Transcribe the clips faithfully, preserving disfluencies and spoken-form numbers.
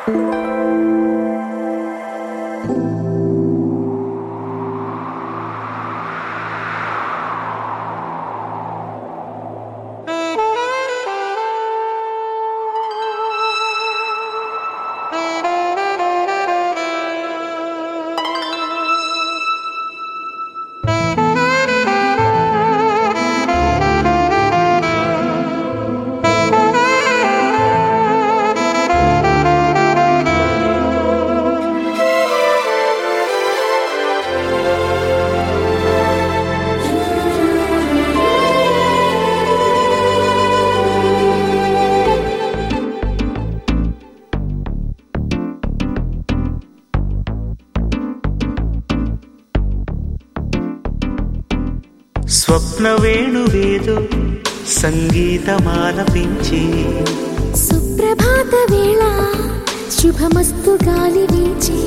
స్వప్న వేణువేదో సంగీతమాలపించి సుప్రభాత వేళ శుభమస్తు గాలి వీచి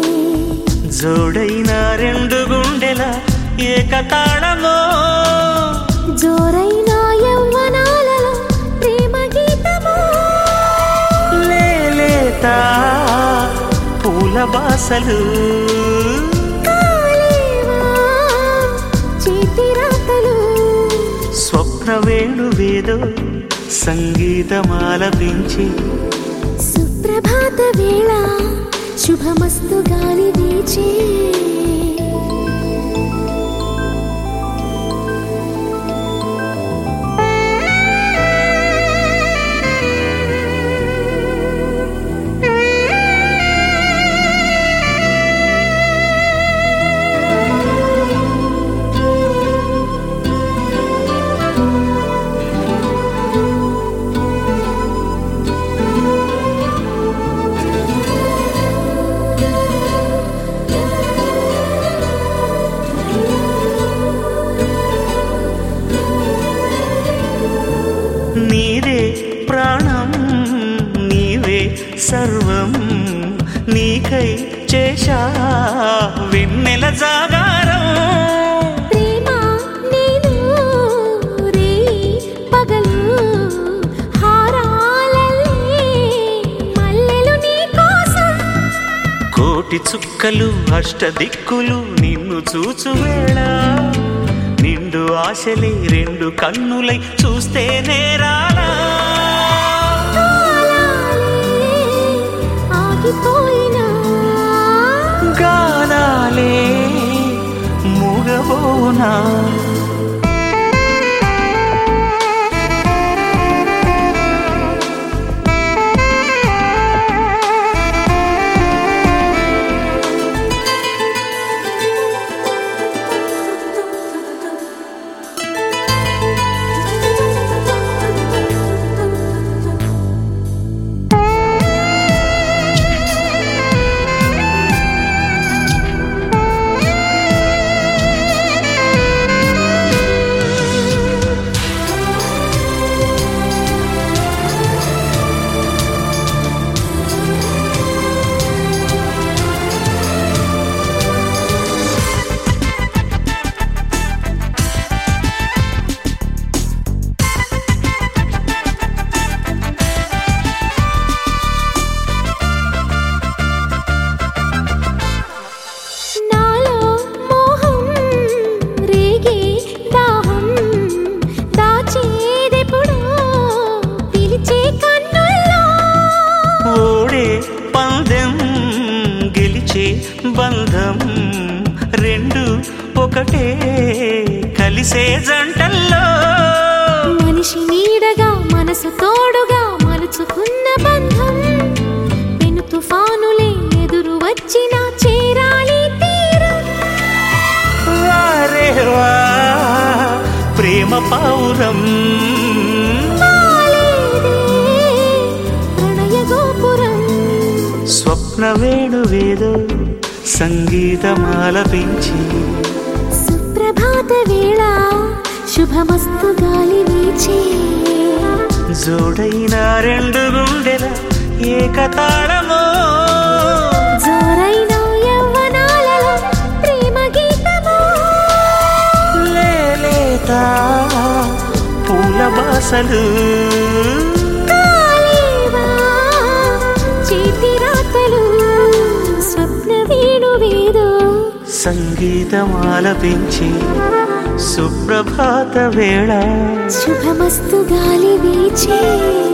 జోడైన రెండు గుండెల ఏకతాళమో జోరైన యవ్వనాలలో ప్రేమ గీతమో లేలేత పూల బాసలు స్వప్న వేణువేదో సంగీతమాలపించి సుప్రభాత వేళ శుభమస్తు గాలి వీచి నీదే ప్రాణం నీవే సర్వం నీకై చేశా వెన్నెల జాగారం ప్రేమ నేను రే పగలు హారాలల్లే మల్లెలు నీ కోసం కోటి చుక్కలు అష్టదిక్కులు నిన్ను చూచువేళ నిండు ఆశలే రెండు కన్నులై చూస్తే నేరాలా ఆగిపోయినా గానాలే మూగబోనా బంధం రెండు ఒకటే కలిసే జంటల్లో మనిషి నీడగా మనసు తోడుగా మలుచుకున్న బంధం పెను తుఫానులే ఎదురు వచ్చినా చేరాలి తీరం వారే వా ప్రేమ పౌరం ప్రణయ గోపురం స్వప్న వేణువేదో సంగీతమాలపించి సుప్రభాత వేళ శుభమస్తు గాలి వీచి జోడైన రెండు గుండెల ఏకతాళమో జోరైన యవ్వనాలలో ప్రేమ గీతమో లేలేత పూల బాసలు చేతిరా సంగీతం ఆలపించి సుప్రభాత వేళ శుభమస్తు గాలి వీచే